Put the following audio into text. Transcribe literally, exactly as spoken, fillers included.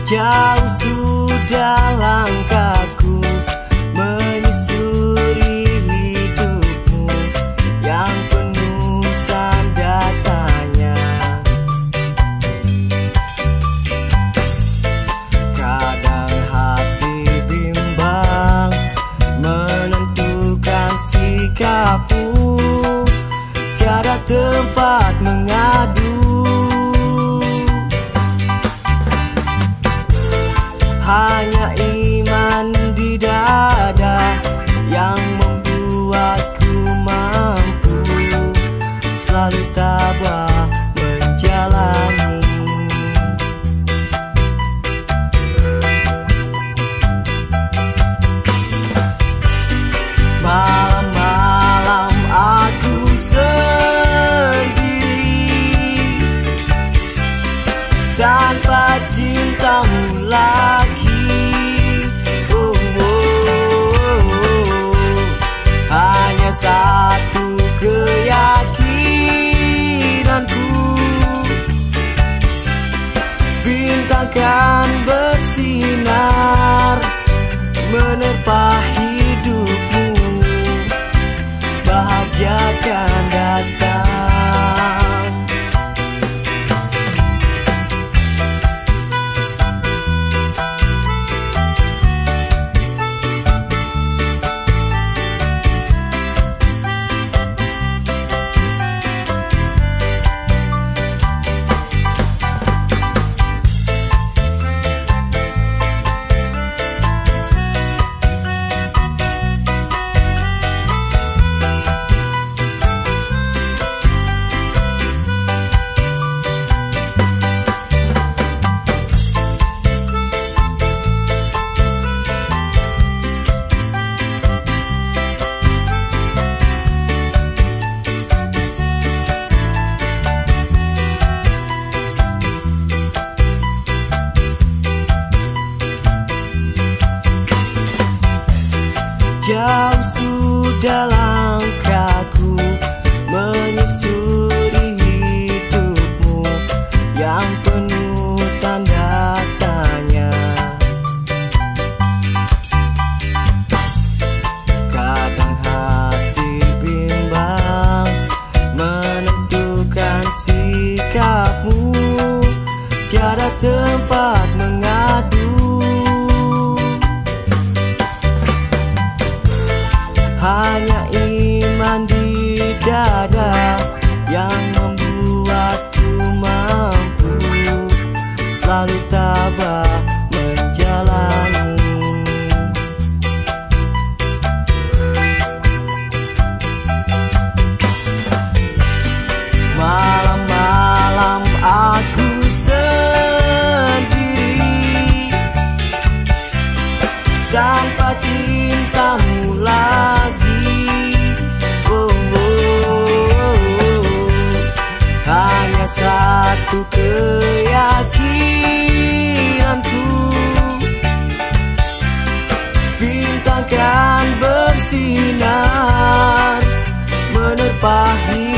Jauh sudah langkahku menyusuri hidupmu yang penuh tanda tanya. Kadang hati bimbang menentukan sikapmu, tiada tempat mengadu. Hanya iman di dada yang membuatku mampu selalu tabah menjalani. Malam-malam aku sendiri tanpa cintamu lagi. Oh, oh, oh. Hanya satu keyakinanku, bintang kan bersinar menerpa hidupmu, bahagia kan datang. Jauh sudah langkahku menyusuri hidupmu yang penuh tanda tanya. Kadang hati bimbang menentukan sikapmu, tiada tempat mengadu. Hanya iman di dada yang membuatku mampu selalu tabah menjalani. Malam-malam aku sendiri tanpa cintamu lagi. Oh, oh, oh. Hanya satu keyakinanku, bintang kan bersinar menerpa hidupku,